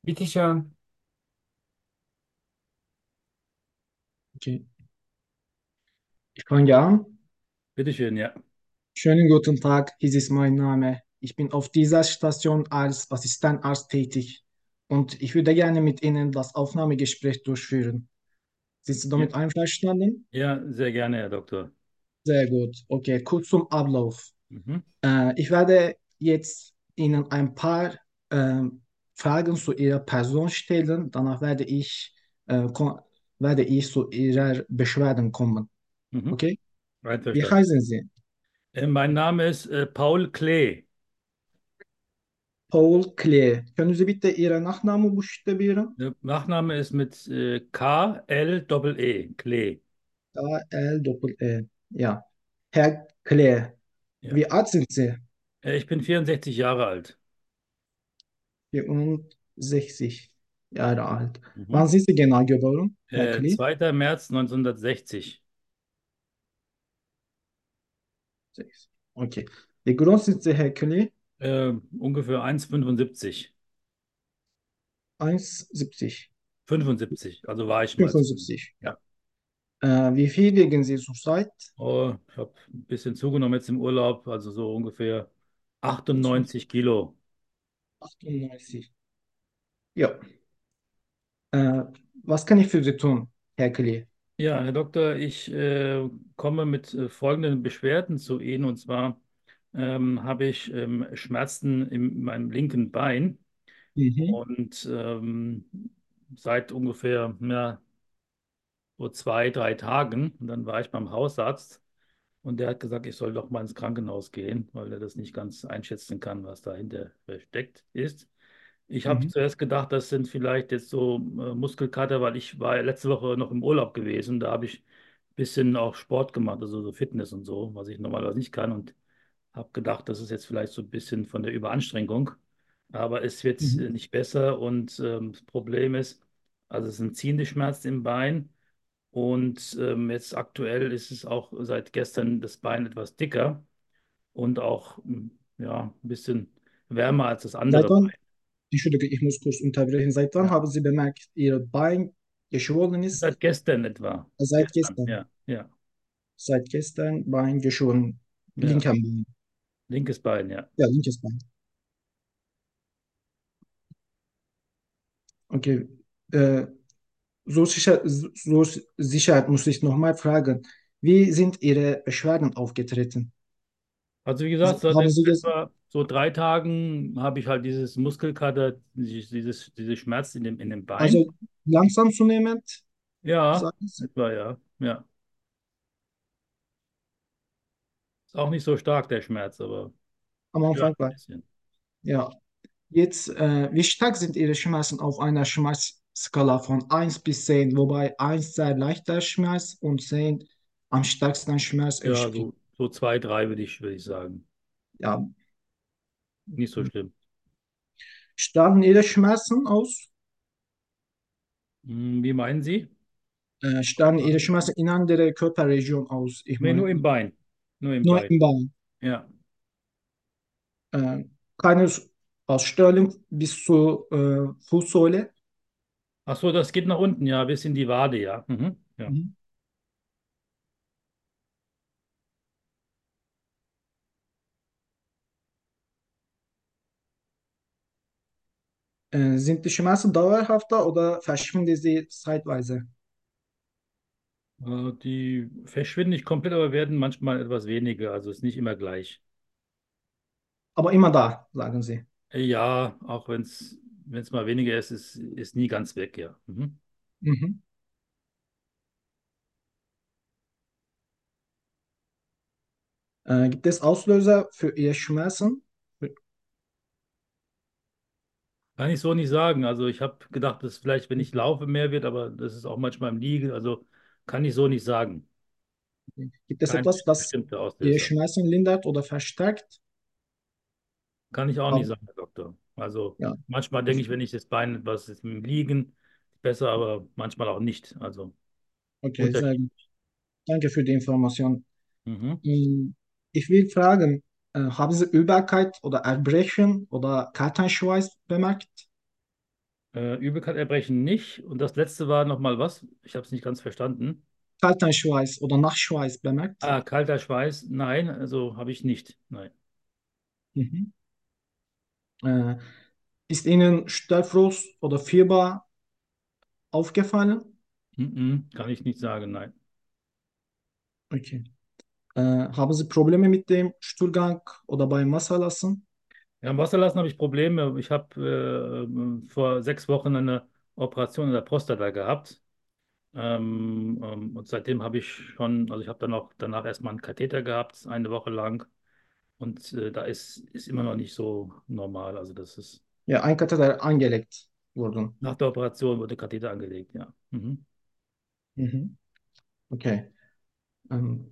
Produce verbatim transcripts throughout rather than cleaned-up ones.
Bitteschön. Okay. Ich fange an. Bitteschön, ja. Schönen guten Tag, dies ist mein Name. Ich bin auf dieser Station als Assistentarzt tätig und ich würde gerne mit Ihnen das Aufnahmegespräch durchführen. Sind Sie Ja, damit einverstanden? ja, sehr gerne, Herr Doktor. Sehr gut. Okay, kurz zum Ablauf. Mhm. Äh, ich werde jetzt Ihnen ein paar ähm, Fragen zu Ihrer Person stellen. Danach werde ich, äh, ko- werde ich zu Ihrer Beschwerden kommen. Mhm. Okay? Wie Einverstanden. heißen Sie? Äh, mein Name ist äh, Paul Klee. Paul Klee. Können Sie bitte Ihren Nachnamen buchstabieren? Der Nachname ist mit äh, K L E E, Klee. K-L-E-E. Ja. Herr Klee, Ja. wie alt sind Sie? Äh, ich bin vierundsechzig Jahre alt. vierundsechzig Jahre alt. Mhm. Wann sind Sie genau geboren, Herr Äh, Klee? zweiter März neunzehnhundertsechzig. Sechs. Okay. Wie groß sind Sie, Herr Klee? Äh, ungefähr eins Komma fünfundsiebzig. eins Komma siebzig. fünfundsiebzig, also war ich mal zumindest. fünfundsiebzig. Ja. Ja. Äh, wie viel wiegen Sie zurzeit? Oh, ich habe ein bisschen zugenommen jetzt im Urlaub, also so ungefähr achtundneunzig Kilo. achtundneunzig. Ja. Äh, was kann ich für Sie tun, Herr Klee? Ja, Herr Doktor, ich äh, komme mit äh, folgenden Beschwerden zu Ihnen. Und zwar ähm, habe ich ähm, Schmerzen in meinem linken Bein Mhm. und ähm, seit ungefähr ja, so zwei, drei Tagen. Und dann war ich beim Hausarzt und der hat gesagt, ich soll doch mal ins Krankenhaus gehen, weil er das nicht ganz einschätzen kann, was dahinter versteckt ist. Ich habe Mhm. zuerst gedacht, das sind vielleicht jetzt so äh, Muskelkater, weil ich war ja letzte Woche noch im Urlaub gewesen. Da habe ich ein bisschen auch Sport gemacht, also so Fitness und so, was ich normalerweise nicht kann. Und habe gedacht, das ist jetzt vielleicht so ein bisschen von der Überanstrengung. Aber es wird Mhm. äh, nicht besser. Und ähm, das Problem ist, also es sind ziehende Schmerzen im Bein. Und ähm, jetzt aktuell ist es auch seit gestern das Bein etwas dicker und auch mm, ja, ein bisschen wärmer als das Seit andere wann, Bein. Entschuldige, ich muss kurz unterbrechen. Seit wann Ja. haben Sie bemerkt, Ihr Bein geschwollen ist? Seit gestern etwa. Seit Gestern, gestern. ja, ja, Seit gestern Bein geschwollen. ja. Linker Bein. Linkes Bein, ja. Ja, linkes Bein. Okay. Äh, so sicher, so sicher muss ich nochmal fragen. Wie sind Ihre Beschwerden aufgetreten? Also wie Sie- gesagt, seit Haben jetzt Sie gesagt, etwa so drei Tagen habe ich halt dieses Muskelkater, dieses, dieses, diese Schmerz in dem, in dem Bein. also langsam zunehmend, Ja, sagen Sie? etwa ja, ja. Ist auch nicht so stark der Schmerz, aber Am stört Anfang ein war. bisschen. Ja. Jetzt, äh, wie stark sind Ihre Schmerzen auf einer Schmerzskala von eins bis zehn, wobei eins sehr leichter Schmerz und zehn am stärksten Schmerz Ja, entspricht? so, so zwei, drei würde ich, würde ich sagen. Ja. Nicht so schlimm. Strahlen Ihre Schmerzen aus? Hm, wie meinen Sie? Äh, strahlen Ihre Schmerzen in andere Körperregion aus? Ich Nee, nur meine, im Bein. Nur im nur Bein. im Bein. Ja. Äh, keine Ausstrahlung bis zur äh, Fußsohle? Ach so, das geht nach unten, ja, bis in die Wade, ja. Mhm. Ja. Mhm. Äh, sind die Schmerzen dauerhafter oder verschwinden sie zeitweise? Äh, Die verschwinden nicht komplett, aber werden manchmal etwas weniger. Also ist nicht immer gleich. Aber immer da, sagen Sie. Äh, Ja, auch wenn es wenn es mal weniger ist, ist ist nie ganz weg, ja. Mhm. Mhm. Äh, gibt es Auslöser für Ihre Schmerzen? Kann ich so nicht sagen. Also ich habe gedacht, dass vielleicht, wenn ich laufe, mehr wird, aber das ist auch manchmal im Liegen. Also kann ich so nicht sagen. Gibt es Kein etwas, das bestimmter Ihre Auslöser. Schmerzen lindert oder verstärkt? Kann ich auch nicht Hab- sagen, Herr Doktor. Also Ja, manchmal denke ich, wenn ich das Bein etwas ist im Liegen, besser, aber manchmal auch nicht. Also okay, sehr gut. unterschiedlich. Danke für die Information. Mhm. Ähm, Ich will fragen, äh, haben Sie Übelkeit oder Erbrechen oder Kaltschweiß bemerkt? Äh, Übelkeit nicht. Und das letzte war nochmal was? Ich habe es nicht ganz verstanden. Kalten Schweiß oder Nachtschweiß bemerkt? Ah, kalter Schweiß? Nein, also habe ich nicht. Nein. Mhm. Äh, Ist Ihnen Störfrost oder Fieber aufgefallen? Mhm, kann ich nicht sagen, nein. Okay. Äh, haben Sie Probleme mit dem Stuhlgang oder beim Wasserlassen? Ja, im Wasserlassen habe ich Probleme. Ich habe äh, vor sechs Wochen eine Operation in der Prostata gehabt. Ähm, ähm, und seitdem habe ich schon, also ich habe dann auch danach erstmal einen Katheter gehabt, eine Woche lang. Und äh, da ist, ist immer noch nicht so normal. Also das ist, Ja, ein Katheter angelegt wurden. nach der Operation wurde Katheter angelegt, ja. Mhm. Mhm. Okay. Ähm,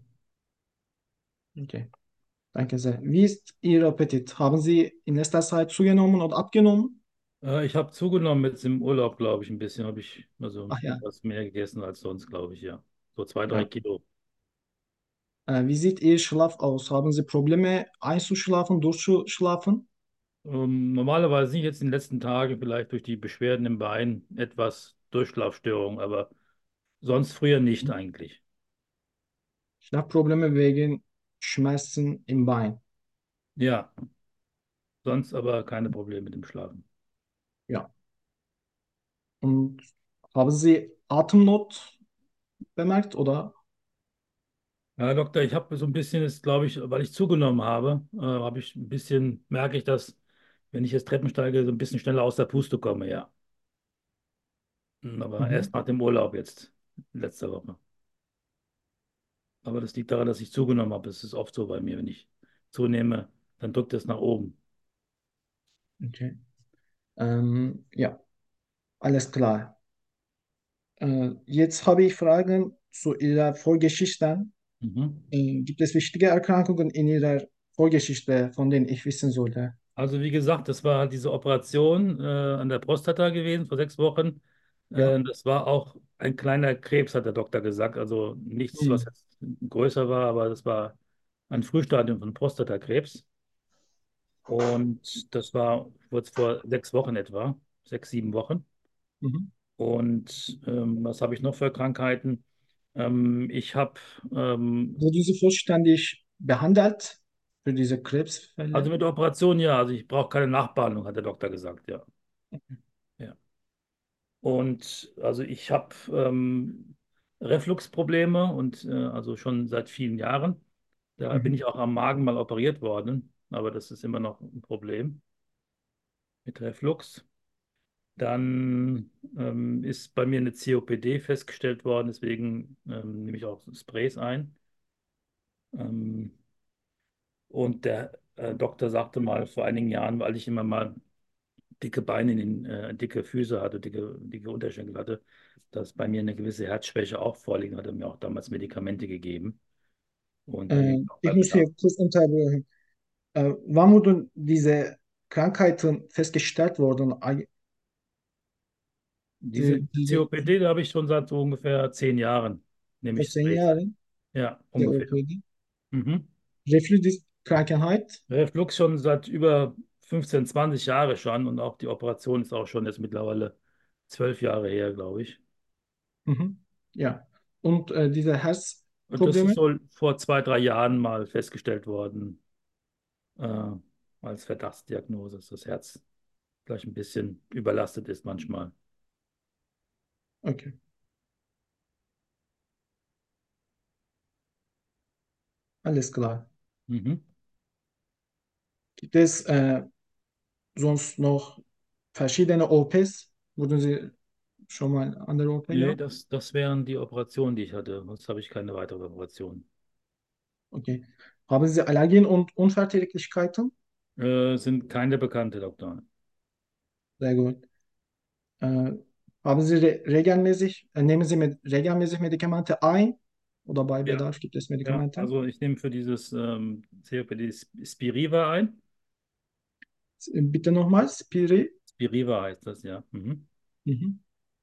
okay. Danke sehr. Wie ist Ihr Appetit? Haben Sie in letzter Zeit zugenommen oder abgenommen? Äh, ich habe zugenommen jetzt im Urlaub, glaube ich, ein bisschen. Habe ich also Ach ja, etwas mehr gegessen als sonst, glaube ich, ja. So zwei, drei ja. Kilo. Äh, wie sieht Ihr Schlaf aus? Haben Sie Probleme einzuschlafen, durchzuschlafen? Ähm, normalerweise nicht jetzt in den letzten Tagen, vielleicht durch die Beschwerden im Bein, etwas Durchschlafstörung, aber sonst früher nicht eigentlich. Schlafprobleme wegen Schmerzen im Bein. Ja, sonst aber keine Probleme mit dem Schlafen. Ja. Und haben Sie Atemnot bemerkt oder? Ja, Doktor, ich habe so ein bisschen, ist, glaube ich, weil ich zugenommen habe, äh, habe ich ein bisschen, merke ich, dass, wenn ich jetzt Treppen steige, so ein bisschen schneller aus der Puste komme, ja. Hm, aber Mhm. erst nach dem Urlaub jetzt, letzte Woche. Aber das liegt daran, dass ich zugenommen habe. Es ist oft so bei mir, wenn ich zunehme, dann drückt es nach oben. Okay. Ähm, ja, alles klar. Äh, jetzt habe ich Fragen zu Ihrer Vorgeschichte. Mhm. Äh, gibt es wichtige Erkrankungen in Ihrer Vorgeschichte, von denen ich wissen sollte? Also wie gesagt, das war halt diese Operation äh, an der Prostata gewesen vor sechs Wochen. Ja. Äh, das war auch ein kleiner Krebs, hat der Doktor gesagt. Also nichts, was Hm. jetzt größer war, aber das war ein Frühstadium von Prostatakrebs. Und das war kurz vor sechs Wochen etwa, sechs, sieben Wochen. Mhm. Und ähm, was habe ich noch für Krankheiten? Ähm, ich habe, ähm, Wurden Sie vollständig behandelt für diese also Krebsfälle? mit der Operation ja, also ich brauche keine Nachbehandlung, hat der Doktor gesagt, ja. Ja. Und also ich habe ähm, Refluxprobleme und äh, also schon seit vielen Jahren. Da bin Mhm. ich auch am Magen mal operiert worden, aber das ist immer noch ein Problem mit Reflux. Dann ähm, ist bei mir eine C O P D festgestellt worden, deswegen ähm, nehme ich auch Sprays ein. Ähm, und der äh, Doktor sagte mal vor einigen Jahren, weil ich immer mal dicke Beine, in den, äh, dicke Füße hatte, dicke, dicke Unterschenkel hatte, dass bei mir eine gewisse Herzschwäche auch vorliegt, hat er mir auch damals Medikamente gegeben. Und da Äh, liegt auch bei ich muss hier Bedarf. kurz unterbrechen. Äh, wann wurden diese Krankheiten festgestellt worden? Eig- Diese Die, diese C O P D, da habe ich schon seit so ungefähr zehn Jahren, nehme vor ich zehn Sprays ein. Jahren, Ja, ungefähr. C O P D. Mhm. Reflux-Krankheit. Reflux schon seit über fünfzehn, zwanzig Jahre schon und auch die Operation ist auch schon jetzt mittlerweile zwölf Jahre her, glaube ich. Mhm. Ja. Und äh, diese Und das ist Herzprobleme? so vor zwei, drei Jahren mal festgestellt worden, äh, als Verdachtsdiagnose, dass das Herz vielleicht ein bisschen überlastet ist manchmal. Okay, alles klar. Mhm. Gibt es äh, sonst noch verschiedene O Ps? Wurden Sie schon mal an der O P Nee, gehabt? das, das wären die Operationen, die ich hatte. Sonst habe ich keine weitere Operation. Okay. Haben Sie Allergien und Unverträglichkeiten? Äh, sind keine bekannte, Doktor. Sehr gut. Äh, haben Sie re regelmäßig, äh, nehmen Sie mit regelmäßig Medikamente ein? Oder bei Ja, Bedarf gibt es ja. Medikamente? Also ich nehme für dieses ähm, C O P D Spiriva ein. Bitte nochmal, Spiri. Spiriva heißt das, ja. Mhm. Mhm.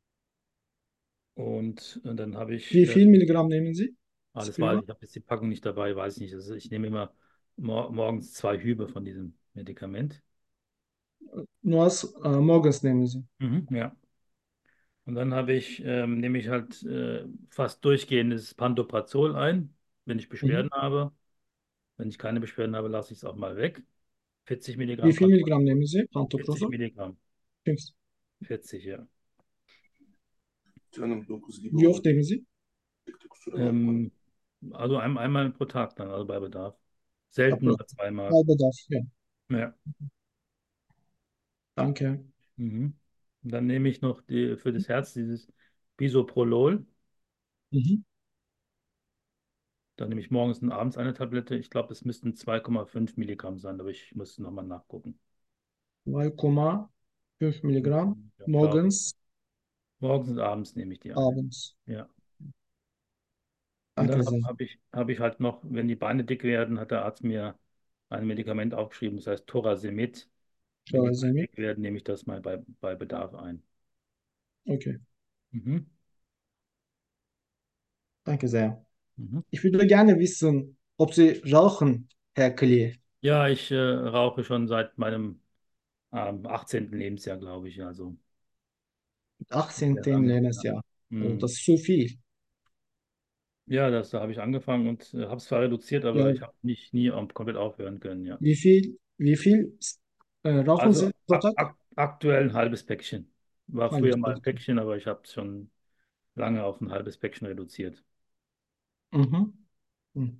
Und, äh, dann habe ich, Wie äh, viel Milligramm nehmen Sie? ah, das war, Spiriva? ich habe jetzt die Packung nicht dabei, weiß ich nicht. Also ich nehme immer mor morgens zwei Hübe von diesem Medikament. Nur äh, morgens nehmen Sie. Mhm, ja. Und dann habe ich, ähm, nehme ich halt äh, fast durchgehendes Pantoprazol ein, wenn ich Mhm. Beschwerden habe. Wenn ich keine Beschwerden habe, lasse ich es auch mal weg. vierzig Wie Milligramm viel Pantoprazol. Milligramm nehmen Sie? vierzig Pantoprazol? Milligramm. fünf. vierzig, ja. Canım dokuz gibi Wie oft oldu. nehmen Sie? Tek tek kusura bakma. Ähm, also ein, einmal pro Tag dann, also bei Bedarf. Ja, Selten pro- mal zweimal. halbe Bedarf. Ja, Ja. danke. Mhm. Und dann nehme ich noch die, für das Herz dieses Bisoprolol. Mhm. Dann nehme ich morgens und abends eine Tablette. Ich glaube, es müssten zwei Komma fünf Milligramm sein, aber ich müsste nochmal nachgucken. zwei Komma fünf Milligramm Ja, glaube ich. morgens, Morgens und abends nehme ich die eine. abends. Ja. Und Danke dann habe sehr. hab hab ich, hab ich halt noch, wenn die Beine dick werden, hat der Arzt mir ein Medikament aufgeschrieben, das heißt Thorasemid. Wenn die Schau Beine Sie mit. dick werden, nehme ich das mal bei, bei Bedarf ein. Okay, Mhm. danke sehr. Mhm. Ich würde gerne wissen, ob Sie rauchen, Herr Klee. Ja, ich äh, rauche schon seit meinem ähm, achtzehnten. Lebensjahr, glaube ich. Also sehr achtzehnten. lange. Ja, Lebensjahr. Oh, mhm. das ist zu viel. Ja, das, da habe ich angefangen und äh, habe es zwar reduziert, aber Ja, ich habe nicht nie ähm, komplett aufhören können. Ja. wie viel, wie viel äh, rauchen Also Sie pro ak Tag? ak aktuell ein halbes Päckchen. War früher Halbes mal ein Päckchen. Päckchen, aber ich habe es schon lange auf ein halbes Päckchen reduziert. Mhm. Mhm.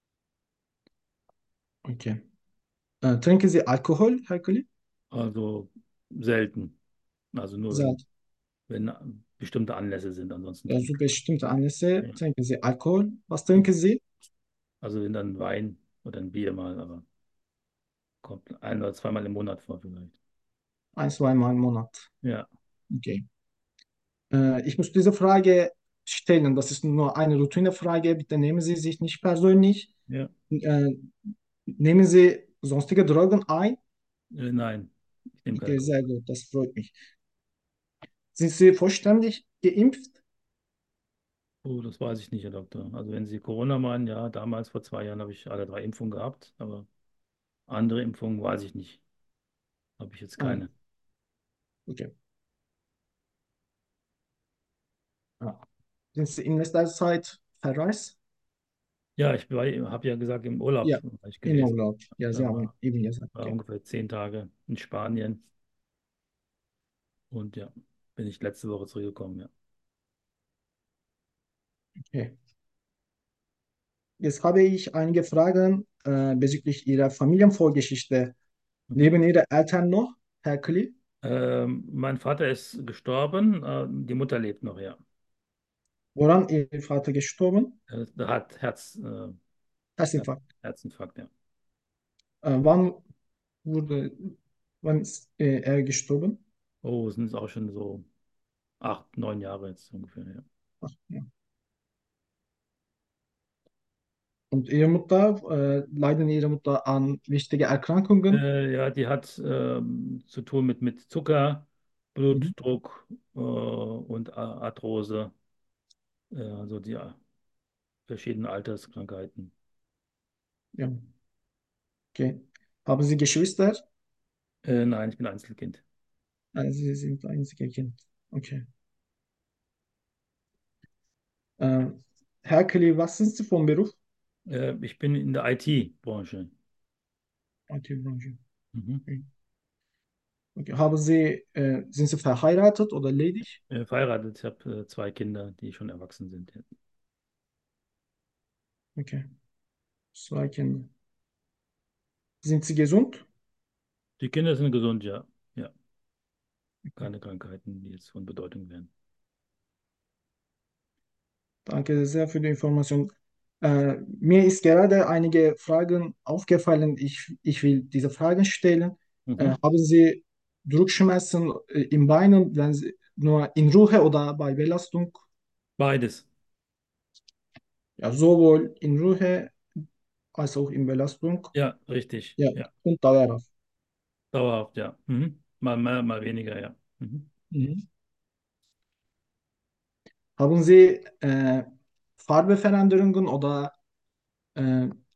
Okay. Äh, trinken Sie Alkohol, Herr Klee? Also selten. Also nur wenn, Selten. wenn bestimmte Anlässe sind, ansonsten Ja, trinke so bestimmte Anlässe ich. trinken Sie Alkohol. Was Ja. trinken Sie? Also wenn dann Wein oder ein Bier mal, aber kommt ein oder zweimal im Monat vor vielleicht. Ein, zweimal im Monat. Ja, Okay. Äh, ich muss diese Frage stellen. Das ist nur eine Routinefrage. Bitte nehmen Sie sich nicht persönlich. ja, Äh, nehmen Sie sonstige Drogen ein? äh, nein, ich nehme keine Okay, Drogen. sehr gut. Das freut mich. Sind Sie vollständig geimpft? Oh, das weiß ich nicht, Herr Doktor. Also wenn Sie Corona meinen, ja, damals vor zwei Jahren habe ich alle drei Impfungen gehabt, aber andere Impfungen weiß ich nicht. Habe ich jetzt Ah, keine. okay. Ja. Sind Sie in letzter Zeit verreist? Ja, ich habe ja gesagt, im Urlaub Ja, war ich in gewesen. Urlaub. Ja, Sie Da haben war, eben gesagt. war Okay. ungefähr zehn Tage in Spanien und ja, bin ich letzte Woche zurückgekommen, ja. Okay. Jetzt habe ich einige Fragen äh, bezüglich Ihrer Familienvorgeschichte. Mhm. Leben Ihre Eltern noch, Herr Kli? Ähm, mein Vater ist gestorben, äh, die Mutter lebt noch, ja. Woran Ihr Vater gestorben? Er er hat Herz, äh, Herz, Herzinfarkt. Herzinfarkt, ja. Äh, wann wurde, wann ist äh, er gestorben? Oh, es sind auch schon so acht, neun Jahre jetzt ungefähr, ja. Ach, ja. Und Ihre Mutter, äh, leiden Ihre Mutter an wichtige Erkrankungen? Äh, ja, die hat ähm, zu tun mit, mit Zucker, Mhm. Blutdruck äh, und A- Arthrose, äh, also die äh, verschiedenen Alterskrankheiten. Ja, okay. Haben Sie Geschwister? Äh, nein, ich bin Einzelkind. Äh, Sie sind einzige Kind. Okay. Äh, Herr Kli, was sind Sie vom Beruf? Äh, ich bin in der I T-Branche. I T-Branche. Mhm. Okay. Okay. Haben Sie, äh, sind Sie verheiratet oder ledig? Äh, verheiratet, ich habe äh, zwei Kinder, die schon erwachsen sind. Ja. Okay. Zwei Kinder. Sind Sie gesund? Die Kinder sind gesund, ja. Ja, keine Krankheiten, die jetzt von Bedeutung wären. Danke sehr für die Information. Äh, mir ist gerade einige Fragen aufgefallen. Ich, ich will diese Fragen stellen. Äh, Mhm. haben Sie Druckschmerzen äh, im Beinen, wenn Sie nur in Ruhe oder bei Belastung? Beides. Ja, sowohl in Ruhe als auch in Belastung. Ja, richtig. Ja, Ja, und dauerhaft. dauerhaft, ja. Mhm. Mal mehr, mal weniger, ja. Mhm. Mhm. Haben Sie äh, Farbeveränderungen oder äh,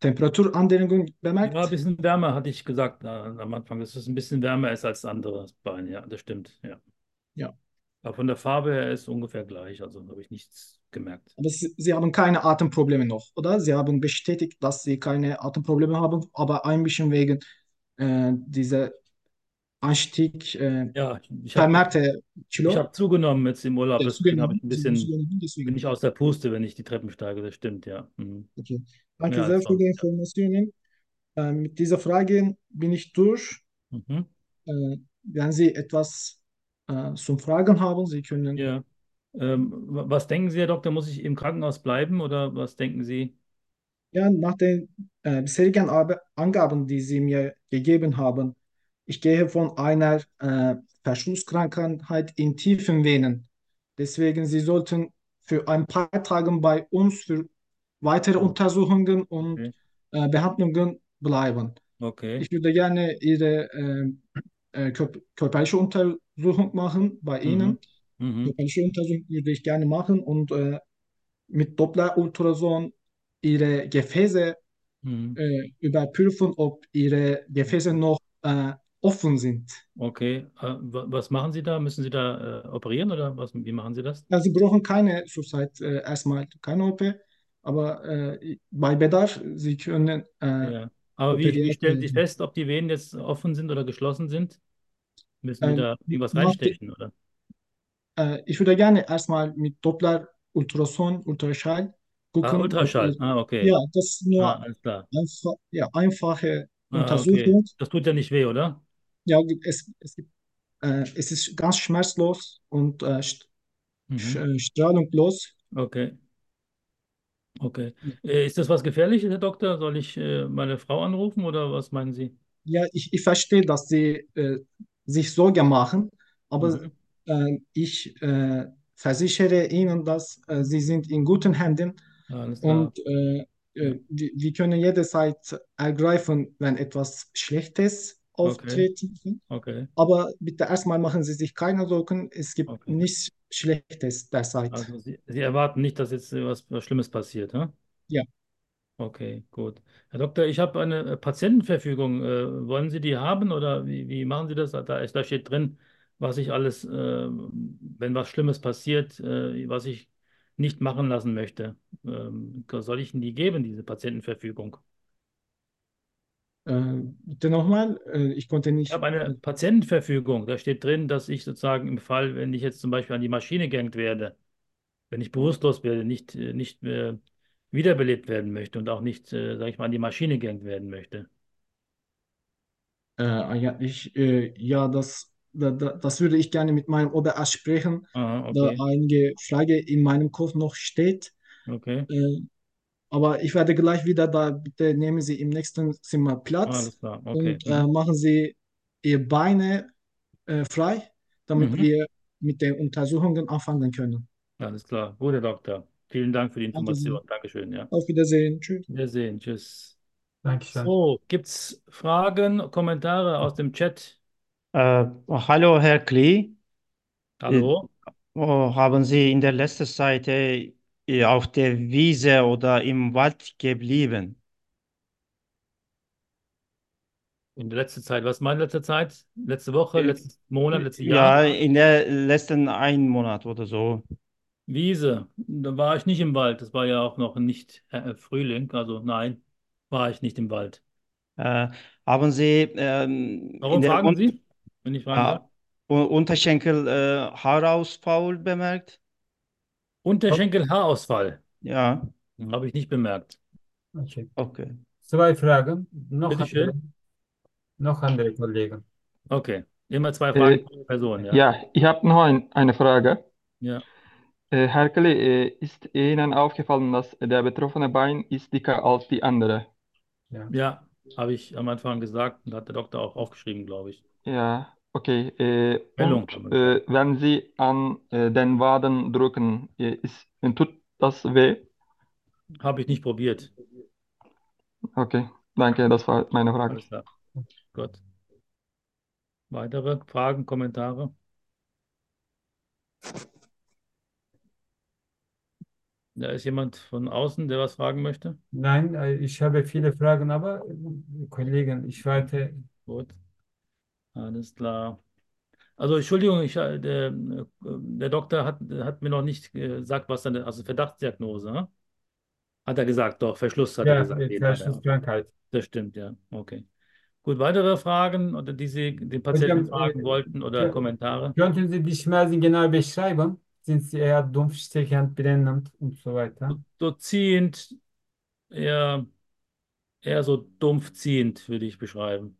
Temperaturänderung Ja, ein bemerkt? bisschen wärmer, hatte ich gesagt äh, am Anfang, dass es ein bisschen wärmer ist als das andere Bein. Ja, das stimmt. Ja. Ja. Aber von der Farbe her ist es ungefähr gleich, also habe ich nichts gemerkt. Aber Sie, Sie haben keine Atemprobleme noch, oder? Sie haben bestätigt, dass Sie keine Atemprobleme haben, aber ein bisschen wegen äh, dieser Anstieg, äh, Ja, ich habe vermehrte ich Kilo. hab zugenommen jetzt im Urlaub, Ja, deswegen habe ich zugenommen. ein Sie haben bisschen, zugenommen, bin deswegen. ich aus der Puste, wenn ich die Treppen steige, das stimmt, ja. Mhm. Okay. Danke Mehr sehr als für die sonst, ja. Informationen. Äh, mit dieser Frage bin ich durch. Mhm. Äh, wenn Sie etwas äh, zum Fragen haben, Sie können. Ja. Ähm, wa- was denken Sie, Herr Doktor, muss ich im Krankenhaus bleiben oder was denken Sie? Ja, nach den äh, bisherigen Arbe- Angaben, die Sie mir gegeben haben, ich gehe von einer äh, Verschlusskrankheit in tiefen Venen. Deswegen, Sie sollten für ein paar Tage bei uns für weitere Ja. Untersuchungen und Okay. äh, Behandlungen bleiben. Okay. Ich würde gerne Ihre äh, äh, kör- körperliche Untersuchung machen bei Mhm. Ihnen. Mhm. Körperliche Untersuchung würde ich gerne machen und äh, mit Doppler-Ultrason Ihre Gefäße Mhm. äh, überprüfen, ob Ihre Gefäße noch äh, offen sind. Okay. Äh, wa- was machen Sie da? Müssen Sie da äh, operieren oder was, wie machen Sie das? Also Sie brauchen keine zurzeit äh, erstmal keine O P, aber äh, bei Bedarf Sie können äh, Ja. Aber wie, wie operiert stellen Sie werden. fest, ob die Venen jetzt offen sind oder geschlossen sind? Müssen Sie Ähm, da irgendwas nach de, reinstechen, oder? äh, Ich würde gerne erstmal mit Doppler Ultrason, Ultraschall Ah, gucken, ob Ultraschall. ihr, Ah, okay. ja, das ist Ah, nur alles klar. einfach, ja, einfache Ah, okay. Untersuchung. Das tut ja nicht weh, oder? Ja, es, es gibt, äh, es ist ganz schmerzlos und äh, st sch- Mhm. äh, strahlungslos. Okay. Okay. Äh, ist das was Gefährliches, Herr Doktor? Soll ich äh, meine Frau anrufen oder was meinen Sie? Ja, ich, ich verstehe, dass sie äh, sich Sorgen machen, aber Mhm. äh, ich äh, versichere Ihnen, dass äh, Sie sind in guten Händen Ja, alles klar. und äh, Ja. äh, wir, wir können jederzeit ergreifen, wenn etwas Schlechtes Okay. auftreten kann. Okay. Aber bitte erstmal machen Sie sich keine Sorgen, es gibt Okay. nichts Schlechtes derzeit. Also Sie, Sie erwarten nicht, dass jetzt äh, was, was Schlimmes passiert, ne? Ja. Okay, gut. Herr Doktor, ich habe eine äh, Patientenverfügung. Äh, wollen Sie die haben oder wie, wie machen Sie das? Da, da steht drin, was ich alles, äh, wenn was Schlimmes passiert, äh, was ich nicht machen lassen möchte. Ähm, soll ich Ihnen die geben, diese Patientenverfügung? Äh, bitte nochmal, äh, ich konnte Ich nicht. habe eine Patientenverfügung. Da steht drin, dass ich sozusagen im Fall, wenn ich jetzt zum Beispiel an die Maschine gehängt werde, wenn ich bewusstlos werde, nicht, äh, nicht äh, wiederbelebt werden möchte und auch nicht, äh, sag ich mal, an die Maschine gehängt werden möchte. Äh, ja, ich, äh, ja, das, da, da, das würde ich gerne mit meinem Oberarzt sprechen, Aha, da okay, einige Frage in meinem Kopf noch steht. okay. Äh, aber ich werde gleich wieder da, bitte nehmen Sie im nächsten Zimmer Platz Alles klar, okay. und äh, Mhm. machen Sie Ihr Beine äh, frei, damit Mhm. wir mit den Untersuchungen anfangen können. Alles klar. Gut, Herr Doktor. Vielen Dank für die Danke sehr. Information. Dankeschön, ja. Auf Wiedersehen. Tschüss. Wiedersehen. Tschüss. Dankeschön. So, gibt es Fragen, Kommentare aus dem Chat? Äh, hallo, Herr Klee. Äh, Hallo? oh, haben Sie in der letzten Zeit äh, auf der Wiese oder im Wald geblieben? In der letzten Zeit, was meint letzte Zeit? Letzte Woche, Äh, letztes Monat, letztes Jahr? ja, in der letzten einen Monat oder so. Wiese. Da war ich nicht im Wald. Das war ja auch noch nicht äh, Frühling. Also nein, war ich nicht im Wald. Äh, haben Sie ähm, in Warum der fragen Un Sie, wenn ich fragen äh, darf? Un- Unterschenkel äh, Haarausfall bemerkt? Unterschenkelhaarausfall. Ja, Habe ich nicht bemerkt. okay. Okay. Zwei Fragen. Noch Bitte andere, schön. noch andere Kollegen. Okay. Immer zwei Fragen Äh, pro Person, ja. ja, ich habe noch ein, eine Frage. Ja. Äh, Herr Kelly, äh, ist Ihnen aufgefallen, dass der betroffene Bein ist dicker als die andere? Ja. Ja, habe ich am Anfang gesagt und hat der Doktor auch aufgeschrieben, glaube ich. Ja, okay. Äh, Meldung und kann man äh, sagen. wenn Sie an äh, den Waden drücken, äh, ist, tut das weh? Habe ich nicht probiert. Okay, danke, das war meine Frage. Alles klar. Gut. Weitere Fragen, Kommentare? Da ist jemand von außen, der was fragen möchte? Nein, äh, ich habe viele Fragen, aber äh, Kollegen, ich warte. Gut, alles klar. Also Entschuldigung, ich, äh, der, äh, der Doktor hat, hat mir noch nicht gesagt, was dann, also Verdachtsdiagnose, ne? Hat er gesagt, doch, Verschluss hat er Ja, gesagt. äh, Den hat er. Verschlusskrankheit. Das stimmt, ja. Okay. Gut, weitere Fragen oder die Sie den Patienten Hocam, e, fragen wollten oder kö- Kommentare? könnten Sie die Schmerzen genau beschreiben? Sind sie eher dumpfstechend, brennend und so weiter? So ziehend, eher, eher so dumpf ziehend, würde ich beschreiben.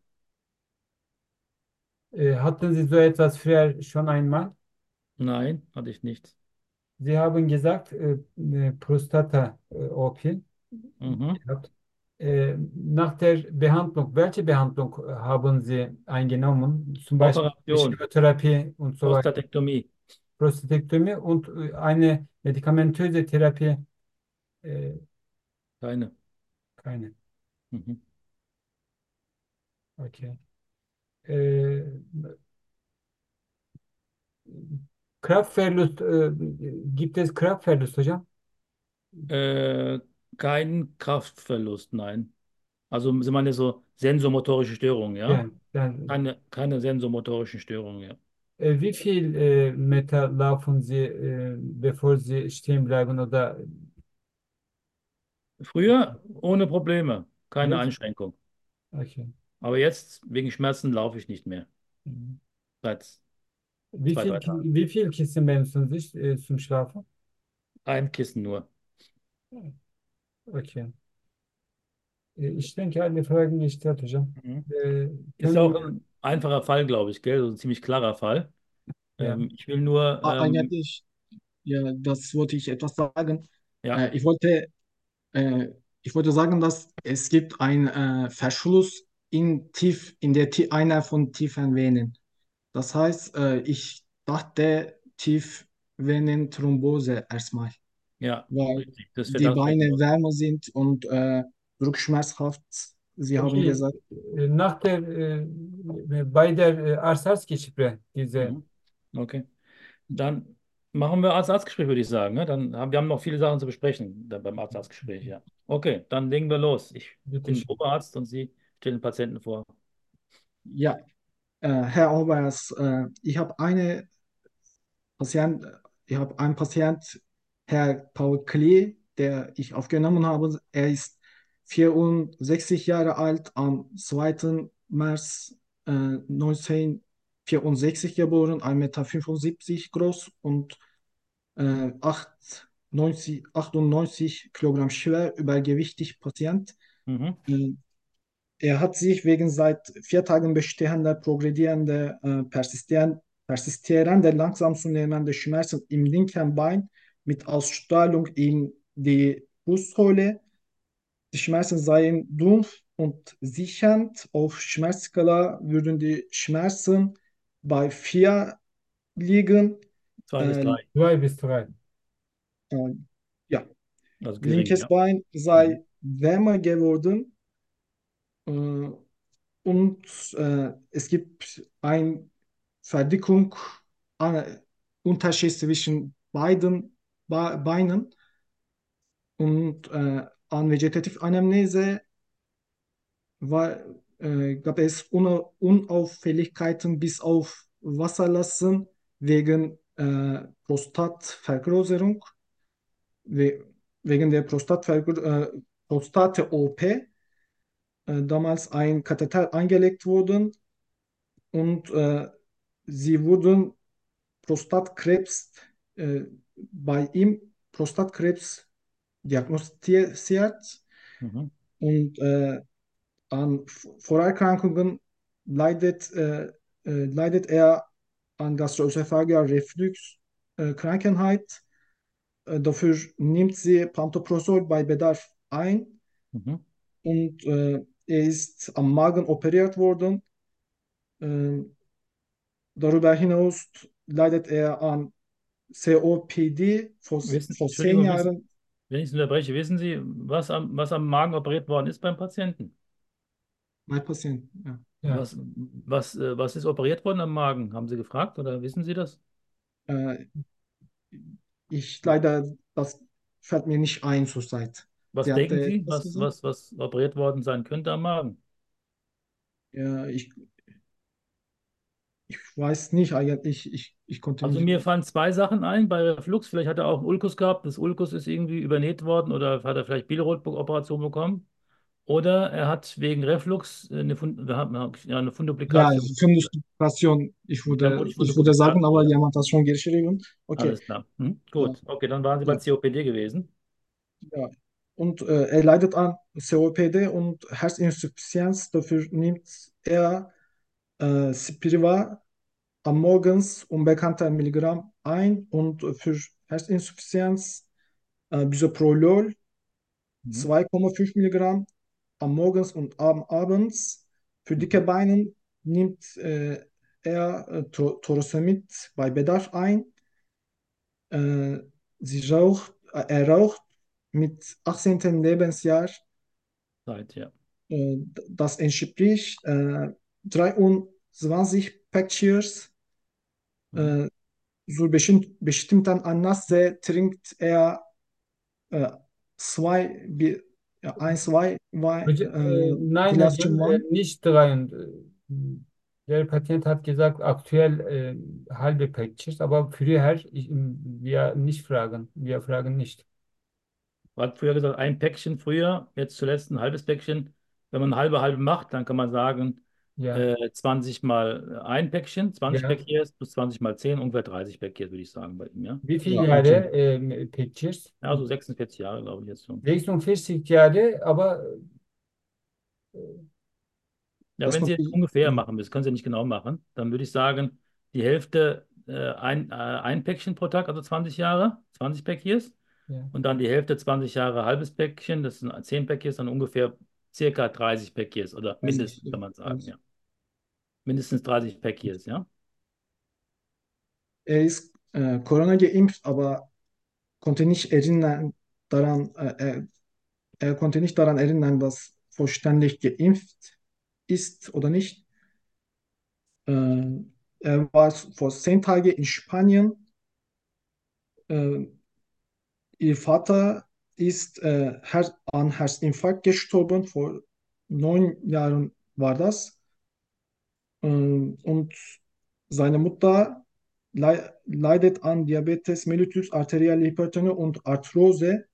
Äh, hatten Sie so etwas früher schon einmal? Nein, hatte ich nicht. Sie haben gesagt, äh, äh, Prostata-O P Mhm. gehabt. Äh, nach der Behandlung, welche Behandlung äh, haben Sie eingenommen? Zum Beispiel Operation, Chemotherapie und so weiter, Prostatektomie, Prostatektomie und äh, eine medikamentöse Therapie, äh, keine. keine. Mhm. Okay. Äh, Kraftverlust, äh, gibt es Kraftverlust, hocam? Äh, kein Kraftverlust, nein. Also Sie meinen so sensomotorische Störungen, ja? Yani, yani, Keine, keine sensomotorischen Störungen, ja. äh, wie viel äh, Meter laufen Sie, äh, bevor Sie stehen bleiben oder Früher ohne Probleme, keine jetzt? Einschränkung. Okay. Aber jetzt wegen Schmerzen laufe ich nicht mehr. Mhm. Seit Wie zwei, viel, drei Ki- Tagen. wie viel Kissen benutzen Sie äh, zum Schlafen? Ein Kissen nur. Okay. Äh, Ich denke, alle Fragen gestellt, hocam. Mhm. Äh, Ist auch können, ein einfacher Fall, glaube ich, gell? So ein ziemlich klarer Fall. ja, Ähm, ich will nur, Ah, ähm, eigentlich, ja, das wollte ich etwas sagen. ja, Äh, ich wollte, äh, ich wollte sagen, dass es gibt einen äh, Verschluss in tief, in der Ti- einer von tiefen Venen. Das heißt, äh, ich dachte Tiefvenenthrombose erstmal, ja, weil richtig. Das die Beine Verdachtsdiagnose. wärmer sind und äh, rückschmerzhaft. Sie haben okay, gesagt, äh, nach der, äh, bei der äh, Arzt-Arzt-Gespräch, diese, Mhm. Okay. Dann machen wir Arzt-Arzt-Gespräch, würde ich sagen. Ne? Dann haben wir haben noch viele Sachen zu besprechen da beim Arzt-Arzt-Gespräch, ja. Okay, dann legen wir los. Ich bitte bin schön. Oberarzt und Sie stellen den Patienten vor. ja, äh, Herr Oberst, äh, ich habe eine Patient, ich habe einen Patient, Herr Paul Klee, der ich aufgenommen habe. Er ist vierundsechzig Jahre alt, am zweiten März äh, neunzehnhundertvierundsechzig geboren, ein Meter fünfundsiebzig groß und äh, achtundneunzig, achtundneunzig Kilogramm schwer, übergewichtig Patient. Mhm. Äh, Er hat sich wegen seit vier Tagen bestehender, progredierender, äh, persistierender, persistierender, langsam zunehmender Schmerzen im linken Bein mit Ausstrahlung in die Brusthöhle. Die Schmerzen seien dumpf und sichernd. Auf Schmerzskala würden die Schmerzen bei vier liegen. Zwei bis Äh, drei. Zwei bis drei. äh, ja, Also gering, linkes ja. Bein Mhm. sei wärmer geworden. Äh, Und äh, es gibt eine Verdickung, äh, Unterschied zwischen beiden Be Beinen und äh, an Vegetative-Anamnese war, äh, gab es Una Unauffälligkeiten bis auf Wasserlassen wegen äh, Prostatvergrößerung, we wegen der Prostatvergrö äh, Prostate-O P. Äh, damals ein Katheter eingelegt wurde und äh, sie wurden Prostatkrebs äh, bei ihm Prostatkrebs diagnostiziert Mhm. und äh, an Vorerkrankungen leidet, äh, äh, leidet er an Gastroesophageal Reflux äh, Krankheit. Äh, dafür nimmt sie Pantoprazol bei Bedarf ein Mhm. und äh, er ist am Magen operiert worden. Äh, darüber hinaus leidet er an C O P D vor, Wissen, vor zehn Entschuldigung, wissen, Jahren, wenn ich Sie unterbreche, wissen Sie, was am, was am Magen operiert worden ist beim Patienten? mein Patient. Ja. Ja. Was, was, äh, was ist operiert worden am Magen? Haben Sie gefragt oder wissen Sie das? Äh, ich leider das fällt mir nicht ein zurzeit. Was Sie denken hatte Sie, etwas was, gesagt? was, was operiert worden sein könnte am Magen? Ja, ich, ich weiß nicht eigentlich, ich, ich konnte Also nicht. mir fallen zwei Sachen ein bei Reflux. Vielleicht hat er auch einen Ulkus gehabt. Das Ulkus ist irgendwie übernäht worden oder hat er vielleicht Billroth-Operation bekommen. Oder er hat wegen Reflux eine, Fund wir haben, ja, eine Ja, Funduplikatio. Findusduktion, ich würde, Vermutlich ich würde sagen, Funduplikatio, aber ja. jemand hat schon geschrieben. Okay, Alles klar. Hm? ja, Gut. Okay, dann waren Sie bei ja, C O P D gewesen. ja. Und äh, er leidet an C O P D und Herzinsuffizienz. Dafür nimmt er äh, Spiriva am Morgens unbekannter Milligramm ein und für Herzinsuffizienz äh, Bisoprolol Mhm. zwei Komma fünf Milligramm am Morgens und am Abends. Für dicke Mhm. Beine nimmt äh, er äh, To- Torsemid bei Bedarf ein. Äh, sie raucht, äh, er raucht mit achtzehnten. Lebensjahr. Zeit, ja. Äh, das entspricht äh, dreiundzwanzig Packages. Mhm. Äh, Zu bestimm- bestimmten Anlässen trinkt er äh, zwei, Bi- ja, ein, zwei Wein, Hoca- e, äh, nein Gläschen hocam, e, Wein. nicht drei. Und, e, der Patient hat gesagt, aktuell e, halbe Päckchen, aber früher, ich, wir nicht fragen. Wir fragen nicht. Man hat früher gesagt, ein Päckchen früher, jetzt zuletzt ein halbes Päckchen. Wenn man halbe halbe macht, dann kann man sagen, Ja, äh, zwanzig mal ein Päckchen, zwanzig ja. Päckchen plus zwanzig mal zehn, ungefähr dreißig Päckchen, würde ich sagen bei ihm, ja. Wie viele Ja, Jahre okay. e, Päckchen? Ja, so sechsundvierzig Jahre, glaube ich, jetzt schon. sechsundvierzig Jahre, aber Ja, Das wenn Sie noch, jetzt ungefähr machen müssen, können Sie nicht genau machen, dann würde ich sagen, die Hälfte äh, ein, äh, ein Päckchen pro Tag, also zwanzig Jahre, zwanzig Päckchen. ja, Und dann die Hälfte zwanzig Jahre halbes Päckchen, das sind zehn Päckchen, dann ungefähr circa dreißig Päckchen oder weiß ich, mindestens, kann man sagen, weiß. ja. Mindestens dreißig Päckchen, ja. Er ist äh, Corona geimpft, aber konnte nicht erinnern daran, äh, er, er konnte nicht daran erinnern, dass vollständig geimpft ist oder nicht. Äh, Er war vor zehn Tagen in Spanien. Äh, Ihr Vater ist äh, Her an Herzinfarkt gestorben, vor neun Jahren war das. Ähm, und seine Mutter lei- leidet an Diabetes mellitus, arterielle Hypertonie und Arthrose.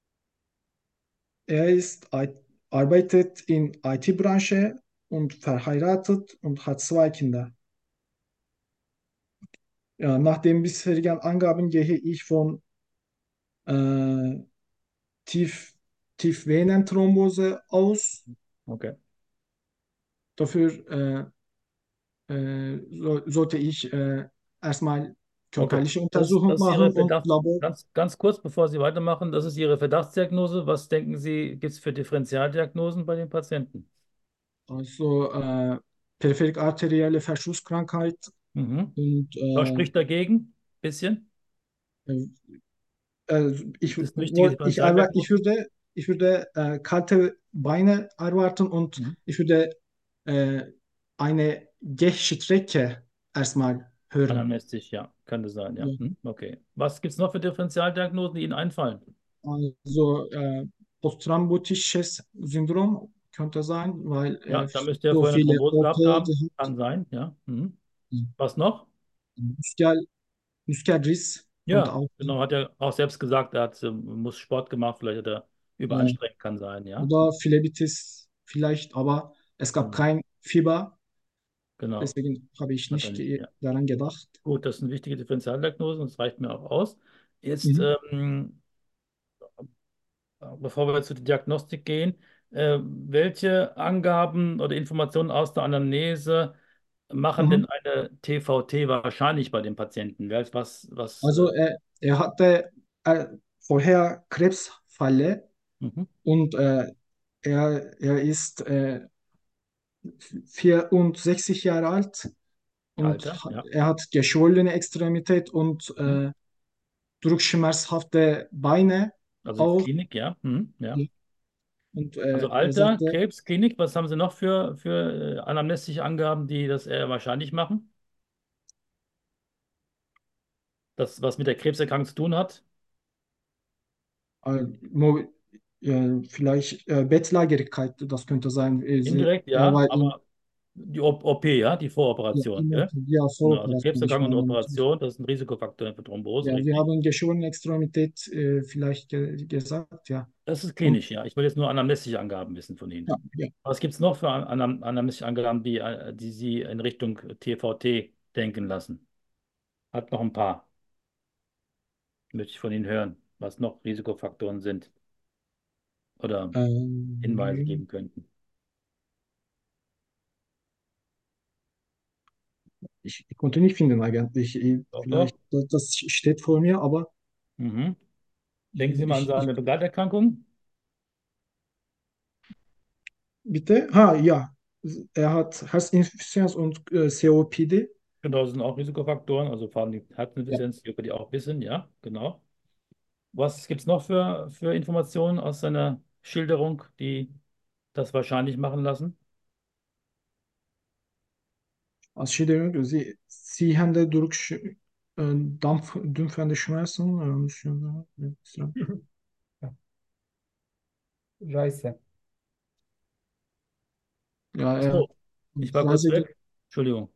Er ist, I- arbeitet in I T-Branche und verheiratet und hat zwei Kinder. Ja, nach den bisherigen Angaben gehe ich von äh, Tief, Tiefvenenthrombose aus. Okay. Dafür äh, äh, so, sollte ich äh, erstmal Okay. körperliche Das ist, Untersuchung das ist Ihre machen und Verdachts, Labor. ganz, ganz kurz, bevor Sie weitermachen, das ist Ihre Verdachtsdiagnose. Was denken Sie, gibt es für Differentialdiagnosen bei den Patienten? Also äh, peripherik arterielle Verschlusskrankheit Mhm. und Was äh, spricht dagegen? Bisschen? äh, ich, Gibt es richtige woll- ich, erwar- ich Differentialdiagnosen? würde, ich würde äh, kalte Beine erwarten und Mhm. ich würde äh, eine Gehstrecke erstmal hören. Anamnestisch, ja, könnte sein, ja. Ja. Mhm. Okay. Was gibt es noch für Differentialdiagnosen, die Ihnen einfallen? Also äh, postthrombotisches Syndrom könnte sein, weil Ja, er da müsste er so vorher eine viele Thrombose O P gehabt haben. gehabt. Kann sein, ja. Mhm. Was noch? Muskel, Muskelriss könnte Ja, auch genau, hat er auch selbst gesagt, er hat, äh, muss Sport gemacht, vielleicht hat er äh, überanstrengt, kann sein, ja. oder Phlebitis vielleicht, aber es gab Genau, kein Fieber, genau, deswegen habe ich hat er nicht nicht, ge- ja. daran gedacht. Gut, das sind wichtige Differentialdiagnosen, das reicht mir auch aus. Jetzt, Mhm. ähm, bevor wir zu der Diagnostik gehen, äh, welche Angaben oder Informationen aus der Anamnese machen Mhm. denn eine T V T wahrscheinlich bei dem Patienten? Wer- Was, was, Also äh, er, er hatte äh, vorher Krebsfälle mhm. und äh, er, er ist äh, vierundsechzig Jahre alt und Alter, ja. er hat geschwollene Extremität und Mhm. äh, druckschmerzhafte Beine Also auch. Klinik, ja. Mhm. Ja. Und Also äh, er Alter, sagte, Krebs, Klinik, was haben Sie noch für, für äh, anamnestische Angaben, die das eher wahrscheinlich machen? Das, was mit der Krebserkrankung zu tun hat? Äh, Mo äh, Vielleicht äh, Bettlägerigkeit, das könnte sein. Äh, sie, Indirekt, er ja, war in, aber die O- OP, ja, die ja, Voroperation, in, gell? ja, Genau, also Voroperation, ich Krebserkrankung und meine natürlich. Operation, das ist ein Risikofaktor für Thrombose, Ja, wir richtig? haben geschwollene Extremität äh, vielleicht ge gesagt, ja. Das ist Und klinisch, ja. Ich will jetzt nur anamnestische Angaben wissen von Ihnen. ja, ja. Was gibt es noch für anam anamnestische Angaben, die, äh, die Sie in Richtung T V T denken lassen? Hat noch ein paar, möchte ich von Ihnen hören, was noch Risikofaktoren sind oder Hinweise Ähm, geben könnten. ich, ich konnte nicht finden eigentlich. Ich, Doch, vielleicht, doch. das, das steht vor mir, aber Mhm. ich, Denken Sie mal an ich, ich seine Begleiterkrankung. bitte. Ha, ja. Er hat Herzinsuffizienz und äh, C O P D. Genau, das sind auch Risikofaktoren, also vor allem die Ja. Herzinsuffizienz, die die auch wissen, ja, genau. Was gibt es noch für, für Informationen aus seiner Schilderung, die das wahrscheinlich machen lassen? Als şey diyor, sie, sie haben durch äh, Dampf, dämpfende Schmerzen. Äh, Reise. ja, Ach er hat so, ich war kurz Reise, weg. Entschuldigung.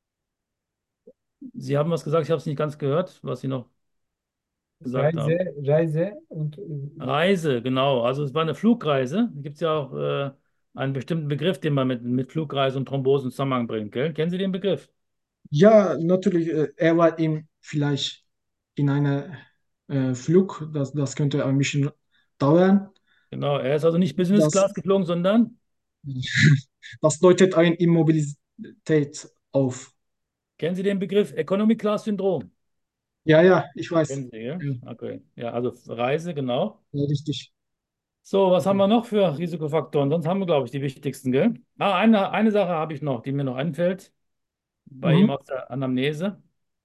Sie haben was gesagt, ich habe es nicht ganz gehört, was Sie noch gesagt Reise, haben. Reise und äh, Reise, genau. Also es war eine Flugreise. Da gibt es ja auch äh, einen bestimmten Begriff, den man mit, mit Flugreise und Thrombose in Zusammenhang bringt, gell? Kennen Sie den Begriff? ja, natürlich, äh, er war im, vielleicht in einer äh, Flug, das, das könnte ein bisschen dauern. Genau, er ist also nicht Business Das, Class geflogen, sondern, das deutet eine Immobilität auf. kennen Sie den Begriff Economy Class Syndrom? Ja, ja, ich weiß. Kennen Sie, gell? Ja, Okay. Ja, also Reise, genau. ja, richtig. So, was haben wir noch für Risikofaktoren? Sonst haben wir, glaube ich, die wichtigsten, gell? Ah, eine, eine Sache habe ich noch, die mir noch einfällt, bei ihm Mhm. aus der Anamnese.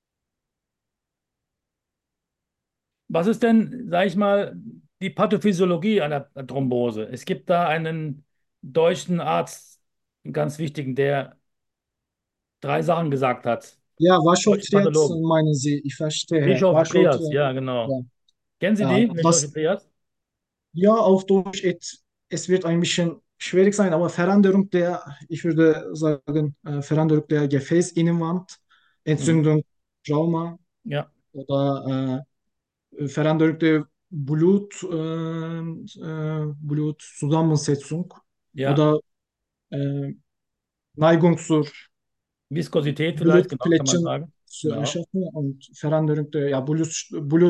Was ist denn, sage ich mal, die Pathophysiologie einer Thrombose? Es gibt da einen deutschen Arzt, einen ganz wichtigen, der drei Sachen gesagt hat. Ja, Warschau-Triad Deutschen Pathologen. meinen Sie, ich verstehe. Bischof Trias, Warschau-Triad, ja, ja. genau. Kennen Sie Ja, die, Bischof das, Trias? ja, auf Deutsch, et, es wird ein bisschen schwierig sein, aber Veränderung der, ich würde sagen, äh, Veränderung der Gefäßinnenwand, Mhm. Entzündung, Trauma Ja, oder äh, Veränderung der Blut, äh, äh, Blutzusammensetzung ja. oder äh, Neigung zur Viskosität vielleicht, genau, kann man Blutplättchen sagen. zu Genau. erschaffen und Veränderung der ja, Blut,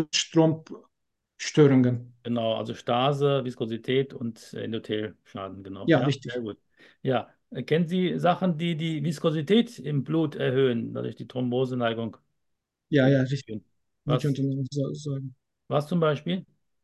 Blutstromstörungen. Genau, also Stase, Viskosität und Endothelschaden, genau. Ja, Ja, sehr richtig. gut. Ja, äh, kennen Sie Sachen, die die Viskosität im Blut erhöhen, dadurch die Thromboseneigung Ja, ja, richtig. reduzieren? Wie Was, könnte man so sagen? was zum Beispiel?